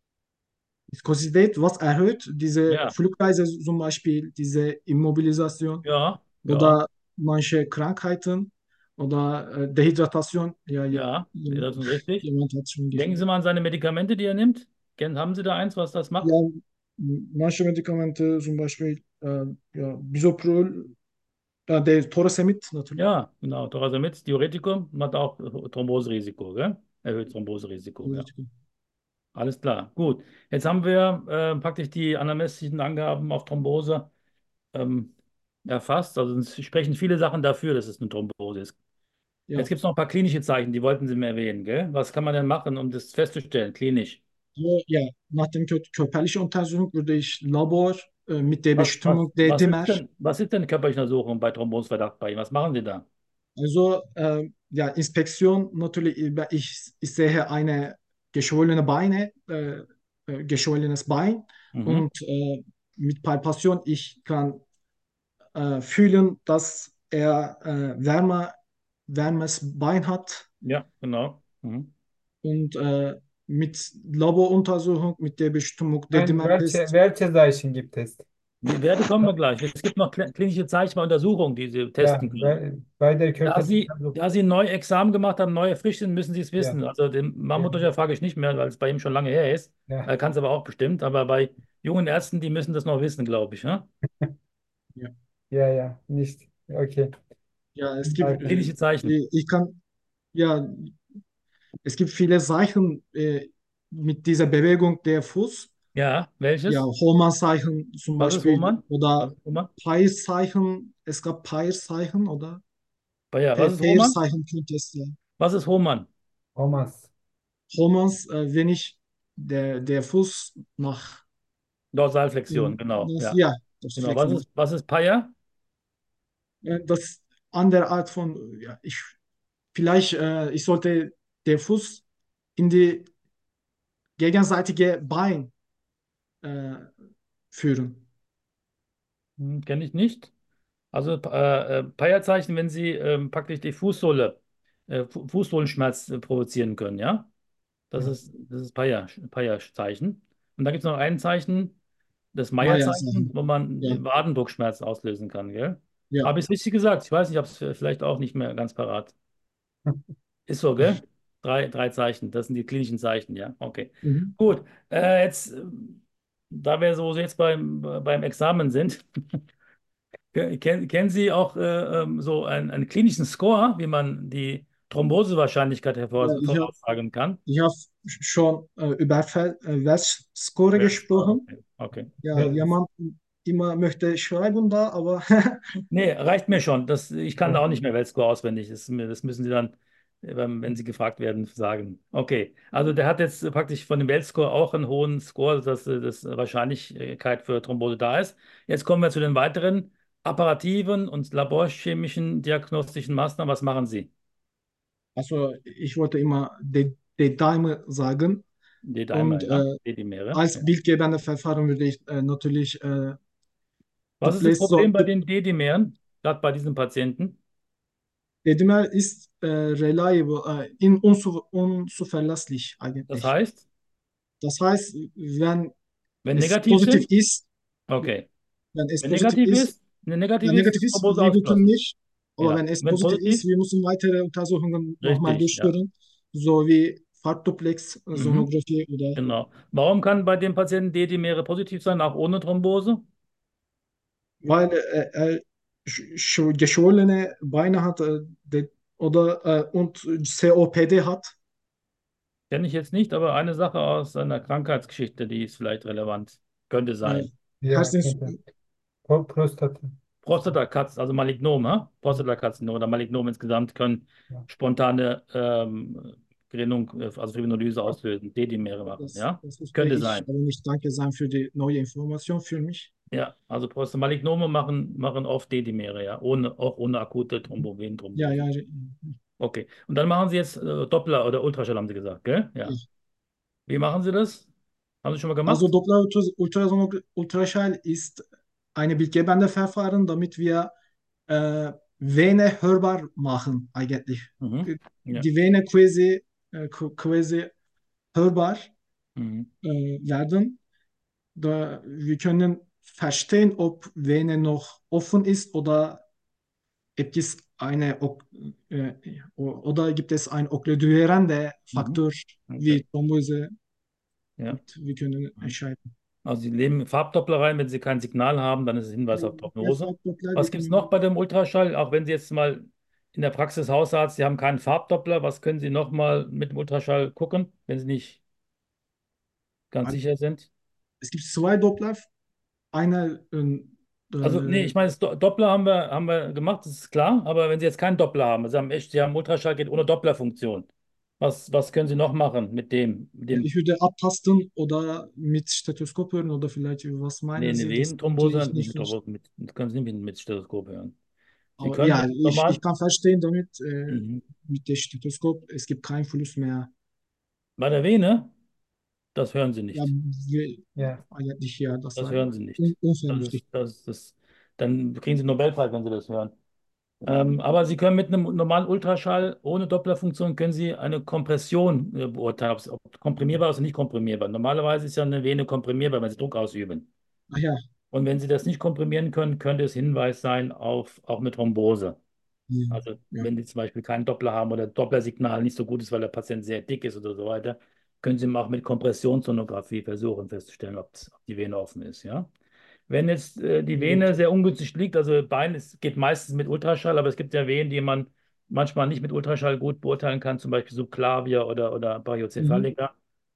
Viskosität, was erhöht diese Ja, Flugreise zum Beispiel, diese Immobilisation ja, ja, oder manche Krankheiten oder äh, Dehydratation. Ja, ja, ja, jemand, das ist richtig. jemand hat schon Denken gesagt. Sie mal an seine Medikamente, die er nimmt. Kennen, haben Sie da eins, was das Ja, macht? manche Medikamente, zum Beispiel äh, ja, Bisoprol, äh, der Torsemid natürlich. Ja, genau. Toracemid, Diuretikum, hat auch Thromboserisiko, gell? Erhöht Thromboserisiko, ja. Alles klar, gut. Jetzt haben wir äh, praktisch die anamnestischen Angaben auf Thrombose ähm, erfasst. Also es sprechen viele Sachen dafür, dass es eine Thrombose ist. Jetzt Ja, gibt es noch ein paar klinische Zeichen, die wollten Sie mir erwähnen, gell? Was kann man denn machen, um das festzustellen, klinisch? so, ja, nach dem kö körperlichen Untersuchung würde ich Labor äh, mit der Was, was, Bestimmung der was ist Dimer. denn, was ist denn körperliche Untersuchung bei Thromboseverdacht bei Ihnen? Was machen Sie da? Also äh, ja, Inspektion natürlich, äh, ich, ich sehe eine geschwollene Beine, äh, äh, geschwollenes Bein Mhm. und äh, mit Palpation ich kann äh, fühlen, dass er äh, wärmer, wärmes Bein hat Ja, genau. Mhm. und äh, mit Laboruntersuchung, mit der Bestimmung der Und welche, Dimertest, welche Zeichen gibt es? Die Werte kommen wir gleich. Es gibt noch kl- klinische Zeichen bei Untersuchungen, die Sie Ja, testen können. bei, bei der Da körperlichen Sie, Untersuchung. da Sie neu Examen gemacht haben, neu frisch sind, müssen Sie es Ja, wissen. Also den ja, Mammutdeutscher frage ich nicht mehr, weil es bei ihm schon lange her ist. ja, Er kann es aber auch bestimmt. Aber bei jungen Ärzten, die müssen das noch wissen, glaube ich. Ne? ja, ja, ja, nicht. Okay. ja, es gibt, Weiter. äh, Klinische Zeichen. ich kann, ja, es gibt viele Sachen äh, mit dieser Bewegung der Fuß. Ja, Ja, welches? Hohmann-Zeichen zum Was ist Beispiel Hohmann? Was oder ist Hohmann? Peierszeichen. Es gab Peierszeichen oder Ja, was Pe- ist Hohmann? Peierszeichen könnte es sein. Was ist Hohmann? Thomas. Hohmanns, äh, wenn ich der, der Fuß nach, äh, Dorsalflexion, genau. das, Ja, ja, das genau. Was Flexion. ist, was ist Paya? Äh, das andere Art von, ja, ich, vielleicht, äh, ich sollte den Fuß in die gegenseitige Bein äh, führen. Hm, kenne ich nicht. Also äh, äh, Paya-Zeichen, wenn Sie ähm, praktisch die Fußsohle, äh, Fu Fußsohlenschmerz äh, provozieren können, ja? Das Ja. ist das ist Paya, Paya-Zeichen. Und dann gibt es noch ein Zeichen, das Maya-Zeichen, Maya-Zeichen. wo man Ja, den Wadenbruchschmerz auslösen kann, gell? ja. Habe ich es richtig gesagt? Ich weiß nicht, ich habe es vielleicht auch nicht mehr ganz parat. Ist so, gell? Drei, drei Zeichen, das sind die klinischen Zeichen, ja? Okay. Mhm. Gut, äh, jetzt, äh, da wir so jetzt beim, beim Examen sind, Ken, kennen Sie auch äh, ähm, so einen, einen klinischen Score, wie man die Thrombosewahrscheinlichkeit Ja, hervor, ich habe voraussagen kann? ich hab schon äh, über Fel- äh, Weltscore Weltscore, gesprochen. okay. Okay. Ja, Wel- jemand immer möchte schreiben da, aber Nee, reicht mir schon. Das, ich kann Ja. auch nicht mehr Weltscore auswendig. Das, das müssen Sie dann, äh, wenn wenn Sie gefragt werden, sagen. Okay, also der hat jetzt praktisch von dem Weltscore auch einen hohen Score, dass äh, das Wahrscheinlichkeit für Thrombose da ist. Jetzt kommen wir zu den weiteren apparativen und laborchemischen diagnostischen Maßnahmen. Was machen Sie? also ich wollte immer die, die Dime sagen D-Dimer, und ja, äh, D-Dimere. als bildgebende Verfahren würde ich äh, natürlich äh, Was ist das Duplex Problem so, bei den D-Dimeren, gerade bei diesen Patienten? Dedimer ist äh, reliable, äh, in unzu, unzuverlässig Das eigentlich. heißt, Das heißt, wenn wenn es negativ positiv sind, ist, okay. wenn es Wenn positiv negativ ist, ist, wenn negativ wenn ist, negativ ist ist, Thrombose wir bluten ausgeschlossen. nicht. Aber Ja. wenn es Wenn positiv ist, positiv, wir müssen weitere Untersuchungen nochmal richtig, ja. durchführen, so wie Farbduplex, Mhm. Sonographie oder Genau. Warum kann bei dem Patienten D-Dimere positiv sein, auch ohne Thrombose? weil äh, er sch sch- geschwollene Beine hat äh, de, oder äh, und C O P D hat. Kenne ich jetzt nicht, aber eine Sache aus seiner Krankheitsgeschichte, die ist vielleicht relevant. Könnte Äh, sein. Ja, Herzens, könnte. Pro- Prostata. Prostatakarzinom, also Malignom, ja? Prostatakarzinom oder Malignom insgesamt können Ja. spontane ähm, Gerinnung, äh, also Fibrinolyse auslösen, D-Dimere machen, das, ja? das wusste Könnte ich, sein. aber nicht danke sein für die neue Information für mich. Ja, also Prostamaliknome machen, machen oft D-Dimere, ja, ohne, auch ohne akute Ja, Thrombovenenthrombose. ja, Okay. Und dann machen Sie jetzt äh, Doppler oder Ultraschall, haben Sie gesagt, gell? ja. Ja. Wie machen Sie das? Haben Sie schon mal Also gemacht? Doppler-Ultraschall ist eine bildgebende Verfahren, damit wir äh, Vene hörbar machen eigentlich. Mhm. Ja. Die Vene quasi, äh, quasi hörbar Mhm. äh, werden. Da wir können verstehen, ob Vene noch offen ist oder gibt es eine ok- äh, oder gibt es einen okkluderenden Mhm. Faktor wie Okay. Thrombose Ja. und wir können Mhm. entscheiden. Also Sie nehmen Farbdoppler rein, wenn Sie kein Signal haben, dann ist es Hinweis auf Der Prognose. Farbdoppler, wir Was gibt es können noch bei dem Ultraschall? Auch wenn Sie jetzt mal in der Praxis Hausarzt, Sie haben keinen Farbdoppler, was können Sie noch mal mit dem Ultraschall gucken, wenn Sie nicht ganz sicher sind? es gibt zwei Doppler. Einer, ähm, Also, nee, äh, ich meine, das Do- Doppler haben wir, haben wir gemacht, das ist klar, aber wenn Sie jetzt keinen Doppler haben, Sie haben echt, Sie haben Ultraschall geht ohne Dopplerfunktion. Was, was können Sie noch machen mit dem, mit ja, dem, ich würde abtasten oder mit Stethoskop hören oder vielleicht, was nee, meinen eine Sie, das konnte Venenthrombose, ich nicht nicht mit, verstehen. Thrombose, mit, das können Sie nicht mit, mit Stethoskop hören. Sie Aber können ja, mit ich, ich normal, kann verstehen damit, äh, mhm. mit dem Stethoskop, es gibt keinen Fluss mehr. Bei der Vene, das hören Sie Ja, nicht. wir, Ja. eigentlich ja, das Das war hören Sie un nicht. Das unvernünftig. ist, das ist, dann kriegen Sie einen Nobelpreis, wenn Sie das hören. Ähm, aber Sie können mit einem normalen Ultraschall ohne Dopplerfunktion können Sie eine Kompression äh, beurteilen, ob es ob komprimierbar ist oder nicht komprimierbar. Normalerweise ist ja eine Vene komprimierbar, wenn Sie Druck ausüben. Ach ja, Und wenn Sie das nicht komprimieren können, könnte es Hinweis sein auf auch eine Thrombose. ja, Also ja. wenn Sie zum Beispiel keinen Doppler haben oder Dopplersignal nicht so gut ist, weil der Patient sehr dick ist oder so weiter, können Sie auch mit Kompressionssonographie versuchen festzustellen, ob, ob die Vene offen ist. Ja? Wenn jetzt äh, die Gut. Vene sehr ungünstig liegt, also Bein ist, geht meistens mit Ultraschall, aber es gibt ja Venen, die man manchmal nicht mit Ultraschall gut beurteilen kann, zum Beispiel Subclavia oder, oder Mhm. Brachiocephalica.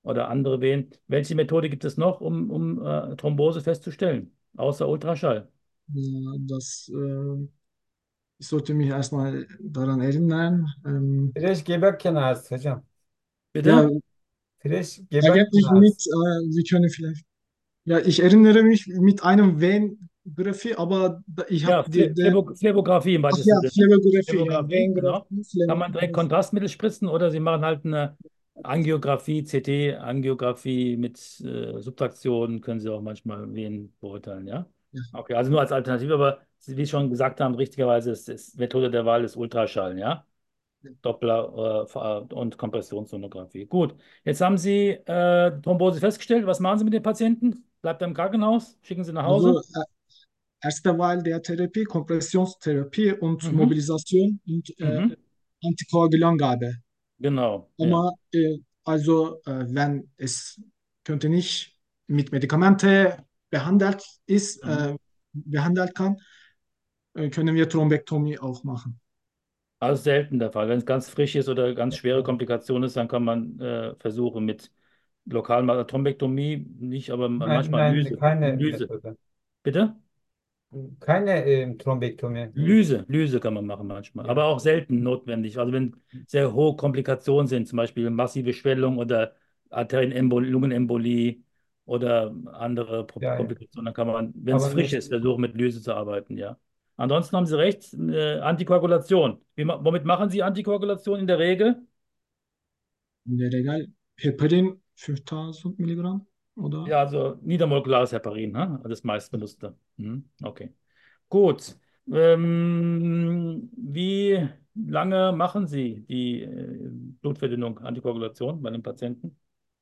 oder andere Venen. Welche Methode gibt es noch, um, um äh, Thrombose festzustellen, außer Ultraschall? Ja, das, äh, ich sollte mich erstmal daran erinnern. Ähm, Fresh Gebärkanals hocam. ja, Bitte? Fresh eigentlich mit, Gebärkanals. äh, Sie können vielleicht, ja, ich erinnere mich mit einem Vengraphie, aber da- ich habe Ja, die, Phle- die, Phlebo Phlebographie im ach ja, weitesten Sinne. Phlebographie, ja, Phlebographie, genau. Vengraphie, Kann man direkt Phlebographie. Kontrastmittel spritzen oder Sie machen halt eine Angiografie, C T-Angiografie mit äh, Subtraktion, können Sie auch manchmal Venen beurteilen, ja? Ja. Okay, also nur als Alternative, aber Sie- wie Sie schon gesagt haben, richtigerweise ist, ist Methode der Wahl ist Ultraschall, ja? Doppler äh, und Kompressionssonographie. Gut, jetzt haben Sie äh, Thrombose festgestellt. Was machen Sie mit den Patienten? Bleibt er im Krankenhaus? Schicken Sie nach Hause? Also äh, erste Wahl der Therapie, Kompressionstherapie und Mhm. Mobilisation und äh, Mhm. Antikoagulangabe. Genau, ja. Aber äh, also äh, wenn es könnte nicht mit Medikamente behandelt ist, Mhm. äh, behandelt kann, äh, können wir Thrombektomie auch machen. Also selten der Fall. Wenn es ganz frisch ist oder ganz schwere Komplikationen ist, dann kann man äh, versuchen mit lokalen Thrombektomie, nicht, aber Nein, manchmal nein, Lyse. keine Lyse. Methode. Bitte? Keine ähm, Thrombektomie. Lyse, Lyse kann man machen manchmal, Ja. aber auch selten notwendig. Also wenn sehr hohe Komplikationen sind, zum Beispiel massive Schwellung oder Arterienembolie, Lungenembolie oder andere Pro- Ja, ja. Komplikationen, dann kann man, wenn es Aber frisch nicht, ist, versuchen mit Lyse zu arbeiten, ja. Ansonsten haben Sie recht, äh, Antikoagulation. Wie, ma- womit machen Sie Antikoagulation in der Regel? In der Regel Heparin fünftausend Milligramm oder? Ja, also niedermolekulares Heparin, ne? Das meistbenutzte. Mhm. Okay. Gut. Ähm, wie lange machen Sie die äh, Blutverdünnung, Antikoagulation bei den Patienten?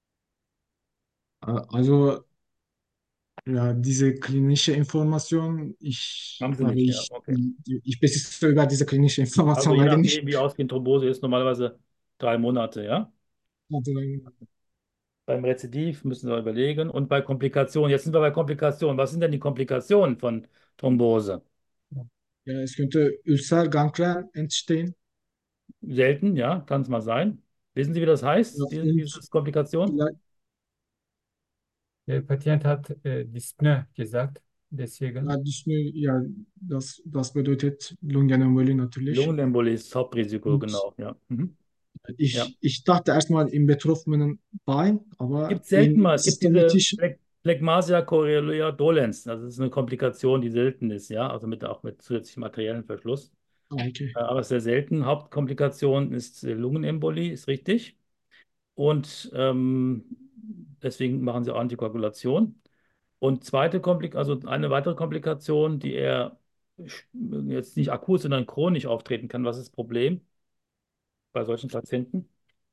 Äh, Also ja, diese klinische Information, Haben ich Sie habe nicht, ja, ich, okay. ich besitze über diese klinische Also Information je leider nicht. nachdem, wie ausgehend Thrombose ist, normalerweise drei Monate, ja. Also, Beim Rezidiv müssen wir überlegen. Und bei Komplikationen, jetzt sind wir bei Komplikationen. Was sind denn die Komplikationen von Thrombose? ja, es könnte Ulcer, Gangren entstehen. Selten, ja, kann es mal sein. Wissen Sie, wie das Ja, heißt, die, und diese Komplikation? vielleicht, der Patient hat äh, Dyspnoe gesagt. Deswegen. ja, Dyspnoe, ja, das, das bedeutet Lungenembolie natürlich. Lungenembolie ist das Hauptrisiko, Und genau, ja. Mhm. Ja. ich, ich dachte erstmal im betroffenen Bein, aber Gibt selten in mal. Es gibt diese systematisch, Phleg- Phlegmasia coriolis dolens. Das ist eine Komplikation, die selten ist, ja, also mit, auch mit zusätzlichem arteriellen Verschluss. ah, okay. Äh, Aber sehr selten. Hauptkomplikation ist äh, Lungenembolie, ist richtig. Und ähm, deswegen machen sie auch Antikoagulation. Und zweite Komplik also eine weitere Komplikation, die eher sch- jetzt nicht akut, sondern chronisch auftreten kann. Was ist das Problem bei solchen Patienten?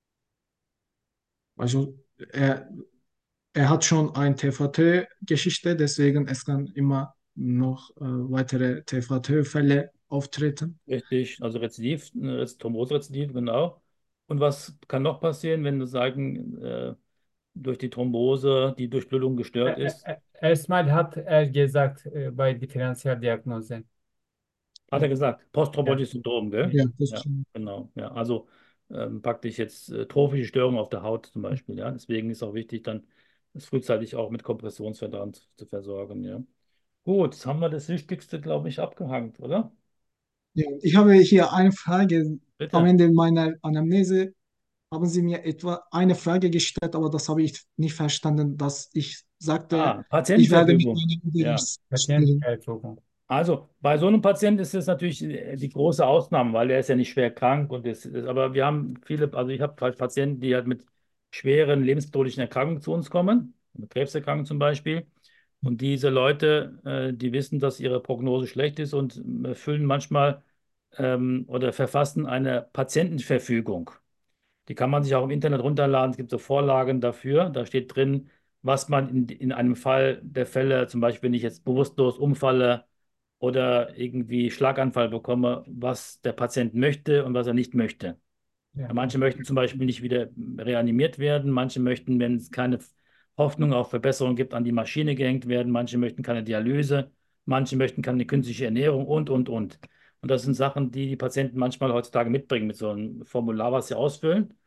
Also er, er hat schon ein T V T-Geschichte, deswegen es kann immer noch äh, weitere T V T-Fälle auftreten. Richtig, also Rezidiv, äh, Thromboserezidiv, genau. Und was kann noch passieren, wenn wir sagen, äh, durch die Thrombose die Durchblutung gestört Ä- ist? ä- Erstmal hat er gesagt äh, bei Differentialdiagnose. Hat er gesagt, Ja. postthrombotisches Syndrom, gell? Ja, das Ja, kann, genau. Ja, also ähm, praktisch jetzt äh, trophische Störungen auf der Haut zum Beispiel. Ja, deswegen ist auch wichtig, dann das frühzeitig auch mit Kompressionsverband zu, zu versorgen. Ja, gut, jetzt haben wir das Wichtigste, glaube ich, abgehakt, oder? ja, ich habe hier eine Frage. Am Bitte. Ende meiner Anamnese haben Sie mir etwa eine Frage gestellt, aber das habe ich nicht verstanden, dass ich sagte, Ah, ich werde mit Patientenverfügung. meinem Ja. Oberarzt sprechen. Patientenverfügung. Also bei so einem Patienten ist es natürlich die die große Ausnahme, weil er ist ja nicht schwer krank und ist, ist- aber wir haben viele, also ich habe halt Patienten, die halt mit schweren lebensbedrohlichen Erkrankungen zu uns kommen, mit Krebserkrankungen zum Beispiel. Und diese Leute, äh, die wissen, dass ihre Prognose schlecht ist und äh, füllen manchmal ähm, oder verfassen eine Patientenverfügung. Die kann man sich auch im Internet runterladen. Es gibt so Vorlagen dafür. Da steht drin, was man in, in einem Fall der Fälle, zum Beispiel, wenn ich jetzt bewusstlos umfalle oder irgendwie Schlaganfall bekomme, was der Patient möchte und was er nicht möchte. Ja. Manche möchten zum Beispiel nicht wieder reanimiert werden. Manche möchten, wenn es keine Hoffnung auf Verbesserung gibt, an die Maschine gehängt werden. Manche möchten keine Dialyse. Manche möchten keine künstliche Ernährung und, und, und. Und das sind Sachen, die die Patienten manchmal heutzutage mitbringen mit so einem Formular, was sie ausfüllen.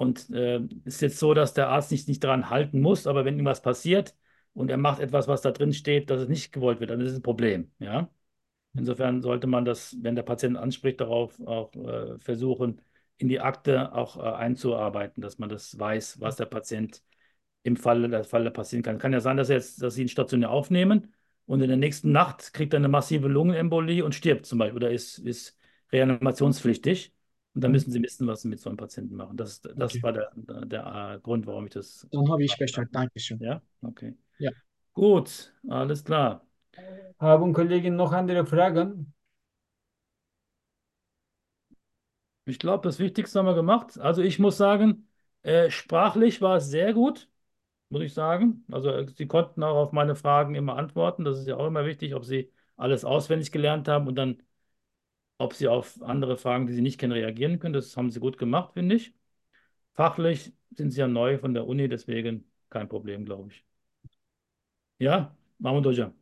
Und äh, ist jetzt so, dass der Arzt sich nicht daran halten muss, aber wenn irgendwas passiert und er macht etwas, was da drin steht, dass es nicht gewollt wird, dann ist es ein Problem. Ja? Insofern sollte man das, wenn der Patient anspricht, darauf auch äh, versuchen, in die Akte auch äh, einzuarbeiten, dass man das weiß, was der Patient im Falle der Falle passieren kann. Kann ja sein, dass, er jetzt, dass Sie ihn stationär aufnehmen und in der nächsten Nacht kriegt er eine massive Lungenembolie und stirbt zum Beispiel oder ist, ist reanimationspflichtig. Und dann Mhm. müssen Sie wissen, was Sie mit so einem Patienten machen. Das, das Okay, war der, der, der äh, Grund, warum ich das dann habe ich gefragt Bescheid. habe. Dankeschön. Ja, okay. Ja, Gut, alles klar. Haben Kollegen noch andere Fragen? Ich glaube, das Wichtigste haben wir gemacht. Also ich muss sagen, äh, sprachlich war es sehr gut, muss ich sagen. Also äh, Sie konnten auch auf meine Fragen immer antworten. Das ist ja auch immer wichtig, ob Sie alles auswendig gelernt haben und dann, ob Sie auf andere Fragen, die Sie nicht kennen, reagieren können. Das haben Sie gut gemacht, finde ich. Fachlich sind Sie ja neu von der Uni, deswegen kein Problem, glaube ich. Ja, Mahmoud Hoca.